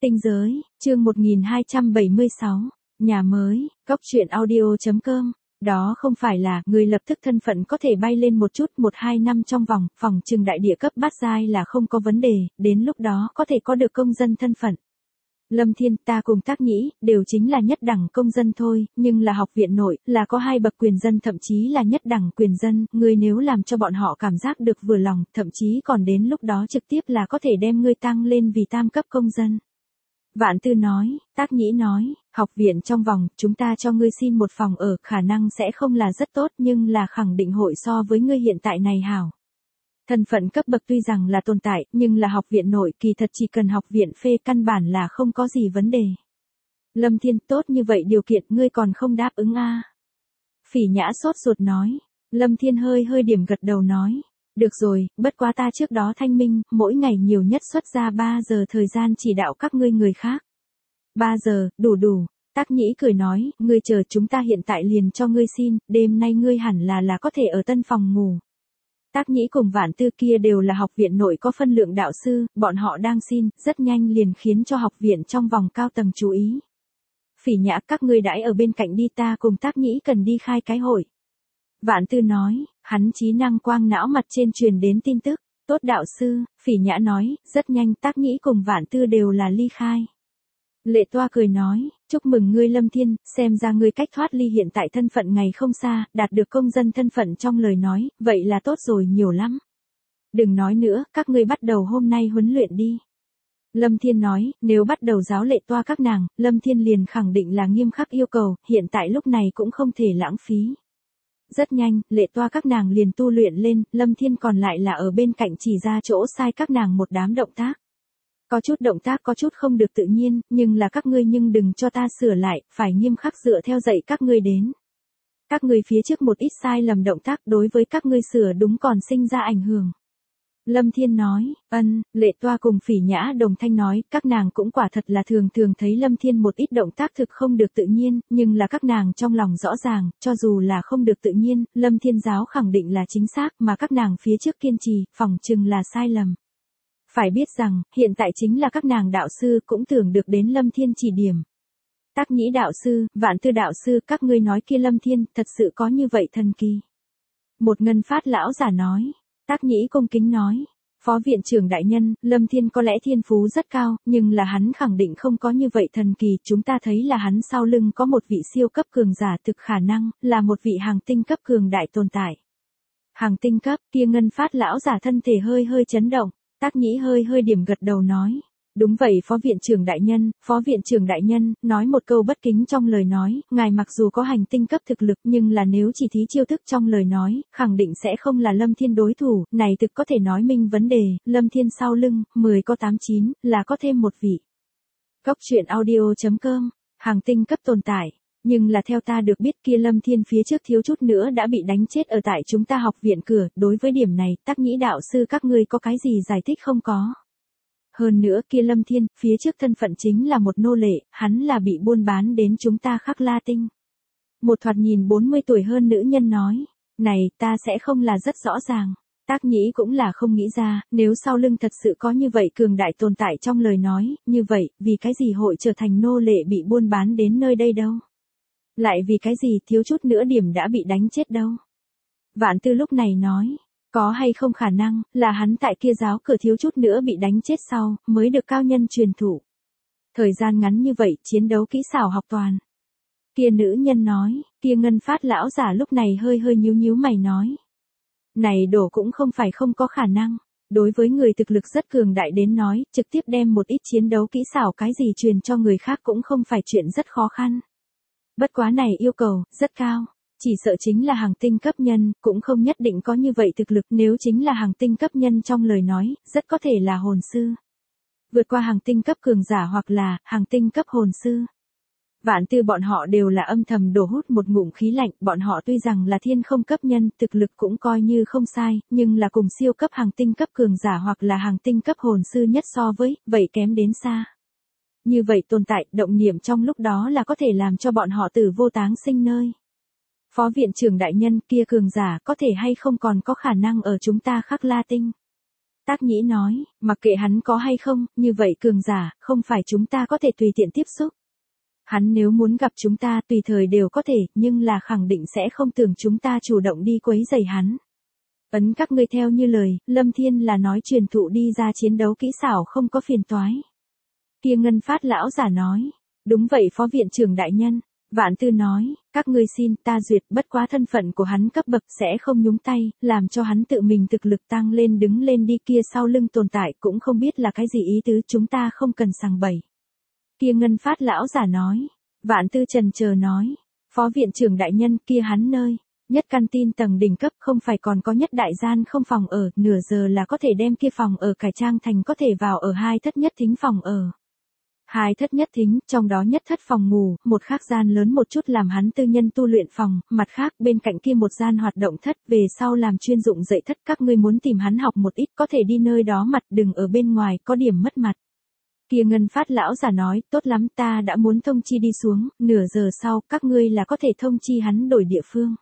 Tinh giới, chương 1276, nhà mới, Cóc truyện audio.com. Đó không phải là người lập tức thân phận có thể bay lên một chút 1-2 năm trong vòng, phòng trừng đại địa cấp bát giai là không có vấn đề, đến lúc đó có thể có được công dân thân phận. Lâm Thiên, ta cùng Tác Nhĩ, đều chính là nhất đẳng công dân thôi, nhưng là học viện nội, là có 2 bậc quyền dân thậm chí là nhất đẳng quyền dân, ngươi nếu làm cho bọn họ cảm giác được vừa lòng, thậm chí còn đến lúc đó trực tiếp là có thể đem ngươi tăng lên vì tam cấp công dân. Vạn Tư nói, Tác Nhĩ nói, học viện trong vòng, chúng ta cho ngươi xin một phòng ở, khả năng sẽ không là rất tốt nhưng là khẳng định hội so với ngươi hiện tại này hảo. Thân phận cấp bậc tuy rằng là tồn tại, nhưng là học viện nội kỳ thật chỉ cần học viện phê căn bản là không có gì vấn đề. Lâm Thiên, tốt như vậy điều kiện ngươi còn không đáp ứng a? Phỉ Nhã sốt ruột nói. Lâm Thiên hơi điểm gật đầu nói. Được rồi, bất quá ta trước đó thanh minh, mỗi ngày nhiều nhất xuất ra 3 giờ thời gian chỉ đạo các ngươi người khác. 3 giờ, đủ. Tác Nhĩ cười nói, ngươi chờ chúng ta hiện tại liền cho ngươi xin, đêm nay ngươi hẳn là có thể ở tân phòng ngủ. Tác Nhĩ cùng Vạn Tư kia đều là học viện nội có phân lượng đạo sư, bọn họ đang xin, rất nhanh liền khiến cho học viện trong vòng cao tầng chú ý. Phỉ Nhã, các ngươi đãi ở bên cạnh đi, ta cùng Tác Nhĩ cần đi khai cái hội. Vạn Tư nói, hắn trí năng quang não mặt trên truyền đến tin tức. Tốt đạo sư, Phỉ Nhã nói, rất nhanh Tác Nhĩ cùng Vạn Tư đều là ly khai. Lệ Toa cười nói, chúc mừng ngươi Lâm Thiên, xem ra ngươi cách thoát ly hiện tại thân phận ngày không xa, đạt được công dân thân phận trong lời nói, vậy là tốt rồi nhiều lắm. Đừng nói nữa, các ngươi bắt đầu hôm nay huấn luyện đi. Lâm Thiên nói, nếu bắt đầu giáo Lệ Toa các nàng, Lâm Thiên liền khẳng định là nghiêm khắc yêu cầu, hiện tại lúc này cũng không thể lãng phí. Rất nhanh, Lệ Toa các nàng liền tu luyện lên, Lâm Thiên còn lại là ở bên cạnh chỉ ra chỗ sai các nàng một đám động tác. Có chút động tác có chút không được tự nhiên, nhưng là các ngươi nhưng đừng cho ta sửa lại, phải nghiêm khắc dựa theo dạy các ngươi đến. Các ngươi phía trước một ít sai lầm động tác đối với các ngươi sửa đúng còn sinh ra ảnh hưởng. Lâm Thiên nói, Lệ Toa cùng Phỉ Nhã đồng thanh nói, các nàng cũng quả thật là thường thấy Lâm Thiên một ít động tác thực không được tự nhiên, nhưng là các nàng trong lòng rõ ràng, cho dù là không được tự nhiên, Lâm Thiên giáo khẳng định là chính xác mà các nàng phía trước kiên trì, phỏng chừng là sai lầm. Phải biết rằng, hiện tại chính là các nàng đạo sư cũng tưởng được đến Lâm Thiên chỉ điểm. Tác Nhĩ đạo sư, Vạn Tư đạo sư, các ngươi nói kia Lâm Thiên, thật sự có như vậy thần kỳ. Một Ngân Phát lão giả nói. Tác Nhĩ cung kính nói. Phó viện trưởng đại nhân, Lâm Thiên có lẽ thiên phú rất cao, nhưng là hắn khẳng định không có như vậy thần kỳ. Chúng ta thấy là hắn sau lưng có một vị siêu cấp cường giả thực khả năng, là một vị hàng tinh cấp cường đại tồn tại. Hàng tinh cấp, kia Ngân Phát lão giả thân thể hơi chấn động. Tác Nhĩ hơi điểm gật đầu nói. Đúng vậy Phó viện trưởng đại nhân, nói một câu bất kính trong lời nói, ngài mặc dù có hành tinh cấp thực lực nhưng là nếu chỉ thí chiêu thức trong lời nói, khẳng định sẽ không là Lâm Thiên đối thủ, này thực có thể nói minh vấn đề, Lâm Thiên sau lưng, 10 có 89, là có thêm một vị. Cóc truyện audio.com, hàng tinh cấp tồn tại. Nhưng là theo ta được biết kia Lâm Thiên phía trước thiếu chút nữa đã bị đánh chết ở tại chúng ta học viện cửa, đối với điểm này, Tác Nhĩ đạo sư các ngươi có cái gì giải thích không có? Hơn nữa kia Lâm Thiên, phía trước thân phận chính là một nô lệ, hắn là bị buôn bán đến chúng ta Khắc La Tinh. Một thoạt nhìn 40 tuổi hơn nữ nhân nói, này ta sẽ không là rất rõ ràng. Tác Nhĩ cũng là không nghĩ ra, nếu sau lưng thật sự có như vậy cường đại tồn tại trong lời nói, như vậy, vì cái gì hội trở thành nô lệ bị buôn bán đến nơi đây đâu? Lại vì cái gì thiếu chút nữa điểm đã bị đánh chết đâu? Vạn Tư lúc này nói, có hay không khả năng, là hắn tại kia giáo cửa thiếu chút nữa bị đánh chết sau, mới được cao nhân truyền thụ. Thời gian ngắn như vậy, chiến đấu kỹ xảo học toàn. Kia nữ nhân nói, kia Ngân Phát lão giả lúc này hơi nhíu mày nói. Này đổ cũng không phải không có khả năng. Đối với người thực lực rất cường đại đến nói, trực tiếp đem một ít chiến đấu kỹ xảo cái gì truyền cho người khác cũng không phải chuyện rất khó khăn. Bất quá này yêu cầu, rất cao. Chỉ sợ chính là hàng tinh cấp nhân, cũng không nhất định có như vậy thực lực, nếu chính là hàng tinh cấp nhân trong lời nói, rất có thể là hồn sư. Vượt qua hàng tinh cấp cường giả hoặc là hàng tinh cấp hồn sư. Vạn Tư bọn họ đều là âm thầm đổ hút một ngụm khí lạnh, bọn họ tuy rằng là thiên không cấp nhân, thực lực cũng coi như không sai, nhưng là cùng siêu cấp hàng tinh cấp cường giả hoặc là hàng tinh cấp hồn sư nhất so với, vậy kém đến xa. Như vậy tồn tại, động niệm trong lúc đó là có thể làm cho bọn họ tử vô táng sinh nơi. Phó viện trưởng đại nhân kia cường giả có thể hay không còn có khả năng ở chúng ta Khắc La Tinh. Tác Nhĩ nói, mặc kệ hắn có hay không, như vậy cường giả, không phải chúng ta có thể tùy tiện tiếp xúc. Hắn nếu muốn gặp chúng ta tùy thời đều có thể, nhưng là khẳng định sẽ không tưởng chúng ta chủ động đi quấy rầy hắn. Ấn các ngươi theo như lời, Lâm Thiên là nói truyền thụ đi ra chiến đấu kỹ xảo không có phiền toái. Kia Ngân Phát lão giả nói, đúng vậy phó viện trưởng đại nhân. Vạn Tư nói, các ngươi xin ta duyệt, bất quá thân phận của hắn cấp bậc sẽ không nhúng tay, làm cho hắn tự mình thực lực tăng lên đứng lên đi, kia sau lưng tồn tại cũng không biết là cái gì ý tứ, chúng ta không cần sằng bậy. Kia Ngân Phát lão giả nói, Vạn Tư trần chờ nói, phó viện trưởng đại nhân, kia hắn nơi nhất căn tin tầng đỉnh cấp không phải còn có nhất đại gian không phòng ở, nửa giờ là có thể đem kia phòng ở cải trang thành có thể vào ở 2 thất nhất thính phòng ở. 2 thất nhất thính, trong đó nhất thất phòng ngủ, một khác gian lớn một chút làm hắn tư nhân tu luyện phòng, mặt khác bên cạnh kia một gian hoạt động thất, về sau làm chuyên dụng dạy thất, các ngươi muốn tìm hắn học một ít có thể đi nơi đó mặt, đừng ở bên ngoài có điểm mất mặt. Kia Ngân Phát lão giả nói, tốt lắm, ta đã muốn thông chi đi xuống, nửa giờ sau các ngươi là có thể thông chi hắn đổi địa phương.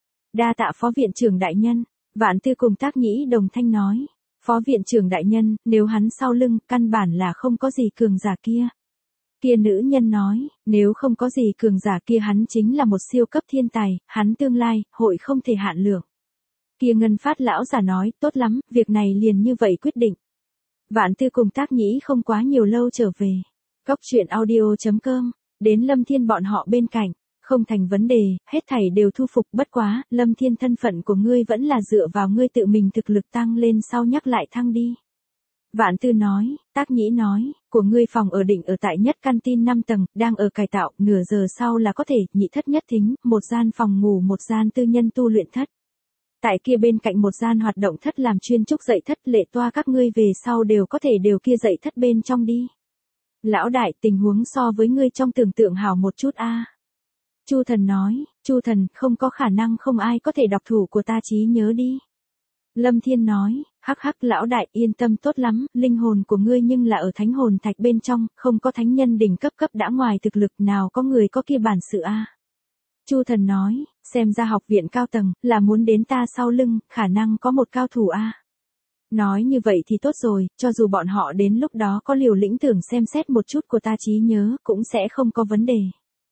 Đa tạ phó viện trưởng đại nhân. Vạn Tư cùng Tác Nhĩ đồng thanh nói, phó viện trưởng đại nhân, nếu hắn sau lưng, căn bản là không có gì cường giả kia. Kia nữ nhân nói, nếu không có gì cường giả kia hắn chính là một siêu cấp thiên tài, hắn tương lai, hội không thể hạn lượng. Kia Ngân Phát lão giả nói, tốt lắm, việc này liền như vậy quyết định. Vạn Tư cùng Tác Nhĩ không quá nhiều lâu trở về. Góc truyện audio.com, đến Lâm Thiên bọn họ bên cạnh. Không thành vấn đề, hết thảy đều thu phục, bất quá, Lâm Thiên thân phận của ngươi vẫn là dựa vào ngươi tự mình thực lực tăng lên sau nhắc lại thăng đi. Vạn Tư nói, Tác Nhĩ nói, của ngươi phòng ở định ở tại nhất căn tin 5 tầng, đang ở cải tạo, nửa giờ sau là có thể, nhị thất nhất thính, một gian phòng ngủ, một gian tư nhân tu luyện thất. Tại kia bên cạnh một gian hoạt động thất làm chuyên trúc dạy thất, Lệ Toa các ngươi về sau đều có thể đều kia dạy thất bên trong đi. Lão đại, tình huống so với ngươi trong tưởng tượng hảo một chút a. Chu Thần nói, Chu Thần, không có khả năng không ai có thể đọc thủ của ta trí nhớ đi. Lâm Thiên nói, hắc hắc lão đại yên tâm tốt lắm, linh hồn của ngươi nhưng là ở thánh hồn thạch bên trong, không có thánh nhân đỉnh cấp đã ngoài thực lực nào có người có kia bản sự a. Chu Thần nói, xem ra học viện cao tầng, là muốn đến ta sau lưng, khả năng có một cao thủ a. Nói như vậy thì tốt rồi, cho dù bọn họ đến lúc đó có liều lĩnh tưởng xem xét một chút của ta trí nhớ, cũng sẽ không có vấn đề.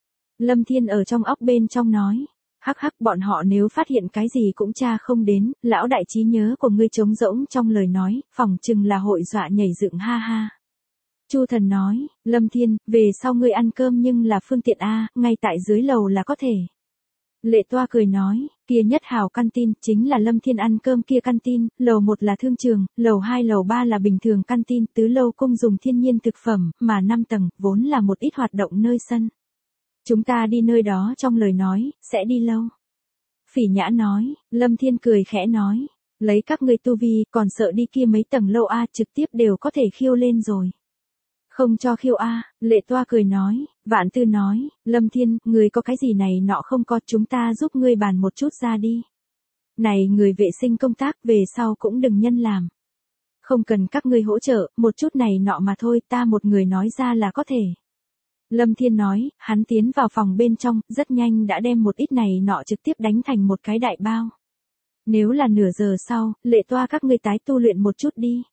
Lâm Thiên ở trong óc bên trong nói, hắc hắc bọn họ nếu phát hiện cái gì cũng tra không đến, lão đại trí nhớ của ngươi trống rỗng trong lời nói, phỏng chừng là hội dọa nhảy dựng ha ha. Chu Thần nói, Lâm Thiên, về sau ngươi ăn cơm nhưng là phương tiện a, ngay tại dưới lầu là có thể. Lệ Toa cười nói, kia nhất hào căn tin, chính là Lâm Thiên ăn cơm kia căn tin, lầu 1 là thương trường, lầu 2 lầu 3 là bình thường căn tin, tứ lâu cung dùng thiên nhiên thực phẩm, mà 5 tầng, vốn là một ít hoạt động nơi sân. Chúng ta đi nơi đó trong lời nói, sẽ đi lâu. Phỉ Nhã nói, Lâm Thiên cười khẽ nói, lấy các ngươi tu vi, còn sợ đi kia mấy tầng lâu a, trực tiếp đều có thể khiêu lên rồi. Không cho khiêu a, Lệ Toa cười nói, Vạn Tư nói, Lâm Thiên, người có cái gì này nọ không có, chúng ta giúp ngươi bàn một chút ra đi. Này người vệ sinh công tác về sau cũng đừng nhân làm. Không cần các ngươi hỗ trợ, một chút này nọ mà thôi, ta một người nói ra là có thể. Lâm Thiên nói, hắn tiến vào phòng bên trong, rất nhanh đã đem một ít này nọ trực tiếp đánh thành một cái đại bao. Nếu là nửa giờ sau, Lệ Toa các ngươi tái tu luyện một chút đi.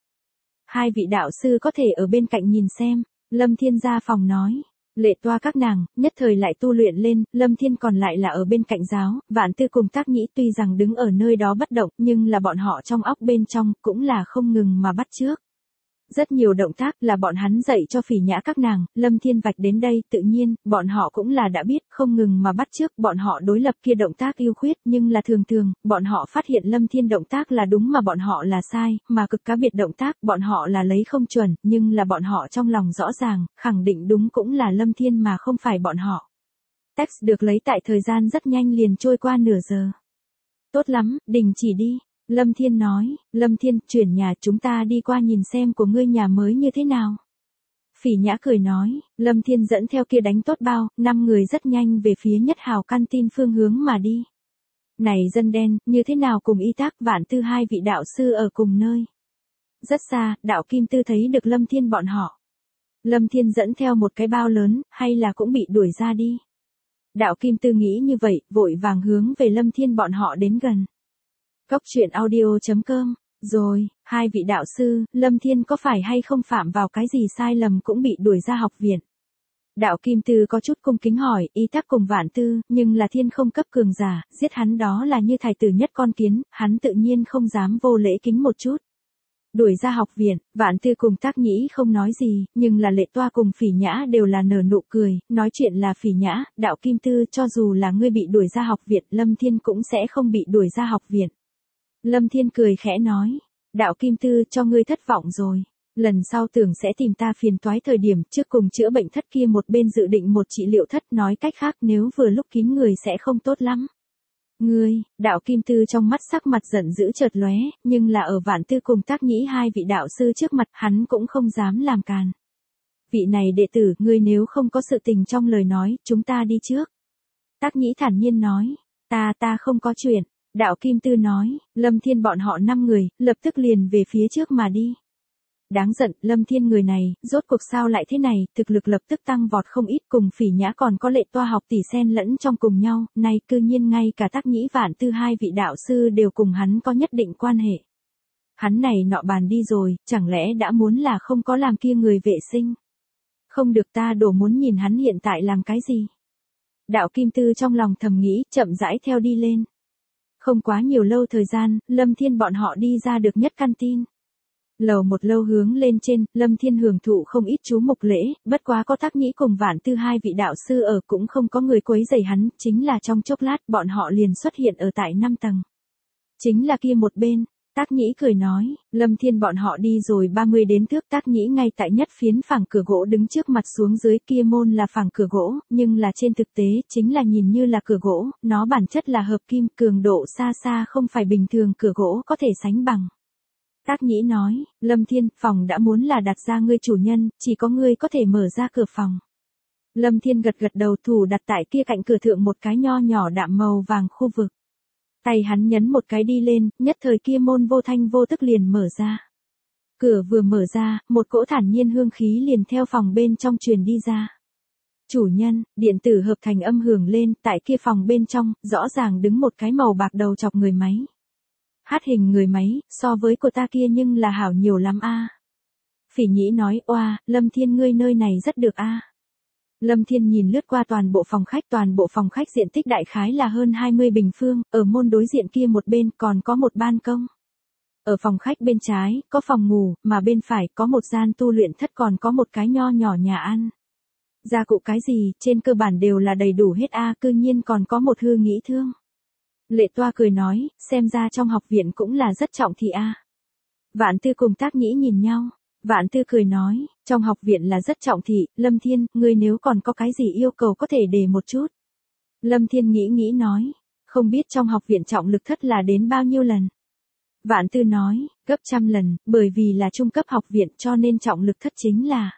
2 vị đạo sư có thể ở bên cạnh nhìn xem, Lâm Thiên ra phòng nói. Lệ Toa các nàng, nhất thời lại tu luyện lên, Lâm Thiên còn lại là ở bên cạnh giáo, Vạn Tư cùng Tác Nhĩ tuy rằng đứng ở nơi đó bất động, nhưng là bọn họ trong óc bên trong, cũng là không ngừng mà bắt chước. Rất nhiều động tác là bọn hắn dạy cho Phỉ Nhã các nàng, Lâm Thiên vạch đến đây, tự nhiên, bọn họ cũng là đã biết, không ngừng mà bắt chước, bọn họ đối lập kia động tác ưu khuyết, nhưng là thường thường, bọn họ phát hiện Lâm Thiên động tác là đúng mà bọn họ là sai, mà cực cá biệt động tác, bọn họ là lấy không chuẩn, nhưng là bọn họ trong lòng rõ ràng, khẳng định đúng cũng là Lâm Thiên mà không phải bọn họ. Text được lấy tại thời gian rất nhanh liền trôi qua nửa giờ. Tốt lắm, đình chỉ đi. Lâm Thiên nói, Lâm Thiên, chuyển nhà chúng ta đi qua nhìn xem của ngươi nhà mới như thế nào. Phỉ Nhã cười nói, Lâm Thiên dẫn theo kia đánh tốt bao, 5 người rất nhanh về phía nhất hào căn tin phương hướng mà đi. Này dân đen, như thế nào cùng Y Tác Vạn Tư 2 vị đạo sư ở cùng nơi. Rất xa, đạo Kim Tư thấy được Lâm Thiên bọn họ. Lâm Thiên dẫn theo một cái bao lớn, hay là cũng bị đuổi ra đi. Đạo Kim Tư nghĩ như vậy, vội vàng hướng về Lâm Thiên bọn họ đến gần. Góc truyện audio.com Rồi, hai vị đạo sư, Lâm Thiên có phải hay không phạm vào cái gì sai lầm cũng bị đuổi ra học viện? Đạo Kim Tư có chút cung kính hỏi, ý tác cùng Vạn Tư, nhưng là thiên không cấp cường giả, giết hắn đó là như thái tử nhất con kiến, hắn tự nhiên không dám vô lễ kính một chút. Đuổi ra học viện, Vạn Tư cùng Tác Nhĩ không nói gì, nhưng là Lệ Toa cùng Phỉ Nhã đều là nở nụ cười, nói chuyện là Phỉ Nhã, Đạo Kim Tư, cho dù là ngươi bị đuổi ra học viện, Lâm Thiên cũng sẽ không bị đuổi ra học viện. Lâm Thiên cười khẽ nói, Đạo Kim Tư, cho ngươi thất vọng rồi. Lần sau tưởng sẽ tìm ta phiền toái thời điểm trước cùng chữa bệnh thất kia một bên dự định một trị liệu thất, nói cách khác nếu vừa lúc kín người sẽ không tốt lắm. Ngươi, Đạo Kim Tư trong mắt sắc mặt giận dữ chợt lóe, nhưng là ở Vạn Tư cùng Tác Nhĩ hai vị đạo sư trước mặt hắn cũng không dám làm càn. Vị này đệ tử, ngươi nếu không có sự tình trong lời nói, chúng ta đi trước. Tác Nhĩ thản nhiên nói, ta không có chuyện. Đạo Kim Tư nói, Lâm Thiên bọn họ 5 người, lập tức liền về phía trước mà đi. Đáng giận, Lâm Thiên người này, rốt cuộc sao lại thế này, thực lực lập tức tăng vọt không ít, cùng Phỉ Nhã còn có Lệ Toa học tỷ xen lẫn trong cùng nhau, nay cư nhiên ngay cả Tác Nhĩ Vạn Tư hai vị đạo sư đều cùng hắn có nhất định quan hệ. Hắn này nọ bàn đi rồi, chẳng lẽ đã muốn là không có làm kia người vệ sinh. Không được, ta đổ muốn nhìn hắn hiện tại làm cái gì. Đạo Kim Tư trong lòng thầm nghĩ, chậm rãi theo đi lên. Không quá nhiều lâu thời gian, Lâm Thiên bọn họ đi ra được nhất căn tin. Lầu một lâu hướng lên trên, Lâm Thiên hưởng thụ không ít chú mục lễ, bất quá có Tác Nhĩ cùng Vạn Tư hai vị đạo sư ở cũng không có người quấy rầy hắn, chính là trong chốc lát bọn họ liền xuất hiện ở tại 5 tầng. Chính là kia một bên, Tác Nhĩ cười nói, Lâm Thiên bọn họ đi rồi 30 đến thước, Tác Nhĩ ngay tại nhất phiến phẳng cửa gỗ đứng trước mặt xuống dưới, kia môn là phẳng cửa gỗ, nhưng là trên thực tế chính là nhìn như là cửa gỗ, nó bản chất là hợp kim, cường độ xa xa không phải bình thường cửa gỗ có thể sánh bằng. Tác Nhĩ nói, Lâm Thiên, phòng đã muốn là đặt ra ngươi chủ nhân, chỉ có ngươi có thể mở ra cửa phòng. Lâm Thiên gật gật đầu, thủ đặt tại kia cạnh cửa thượng một cái nho nhỏ đạm màu vàng khu vực. Tay hắn nhấn một cái đi lên, nhất thời kia môn vô thanh vô tức liền mở ra. Cửa vừa mở ra, một cỗ thản nhiên hương khí liền theo phòng bên trong truyền đi ra. Chủ nhân, điện tử hợp thành âm hưởng lên, tại kia phòng bên trong, rõ ràng đứng một cái màu bạc đầu chọc người máy. Hát hình người máy, so với của ta kia nhưng là hảo nhiều lắm a. Phỉ Nhĩ nói, oa, Lâm Thiên ngươi nơi này rất được a. Lâm Thiên nhìn lướt qua toàn bộ phòng khách diện tích đại khái là hơn 20 bình phương, ở môn đối diện kia một bên còn có một ban công. Ở phòng khách bên trái, có phòng ngủ, mà bên phải có một gian tu luyện thất, còn có một cái nho nhỏ nhà ăn. Gia cụ cái gì, trên cơ bản đều là đầy đủ hết a, cư nhiên còn có một hư nghĩ thương. Lệ Toa cười nói, xem ra trong học viện cũng là rất trọng thị a. Vạn Tư cùng Tác Nhĩ nhìn nhau, Vạn Tư cười nói, trong học viện là rất trọng thị, Lâm Thiên, ngươi nếu còn có cái gì yêu cầu có thể đề một chút. Lâm Thiên nghĩ nói, không biết trong học viện trọng lực thất là đến bao nhiêu lần. Vạn Tư nói, gấp 100 lần, bởi vì là trung cấp học viện cho nên trọng lực thất chính là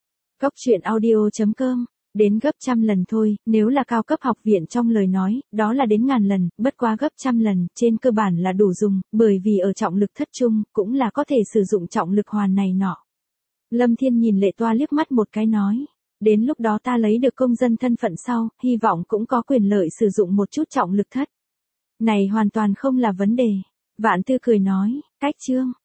Goctruyện.audio.com. Đến gấp 100 lần thôi, nếu là cao cấp học viện trong lời nói, đó là đến 1000 lần, bất quá gấp 100 lần, trên cơ bản là đủ dùng, bởi vì ở trọng lực thất trung, cũng là có thể sử dụng trọng lực hoàn này nọ. Lâm Thiên nhìn Lệ Toa liếc mắt một cái nói, đến lúc đó ta lấy được công dân thân phận sau, hy vọng cũng có quyền lợi sử dụng một chút trọng lực thất. Này hoàn toàn không là vấn đề. Vạn Tư cười nói, cách chương.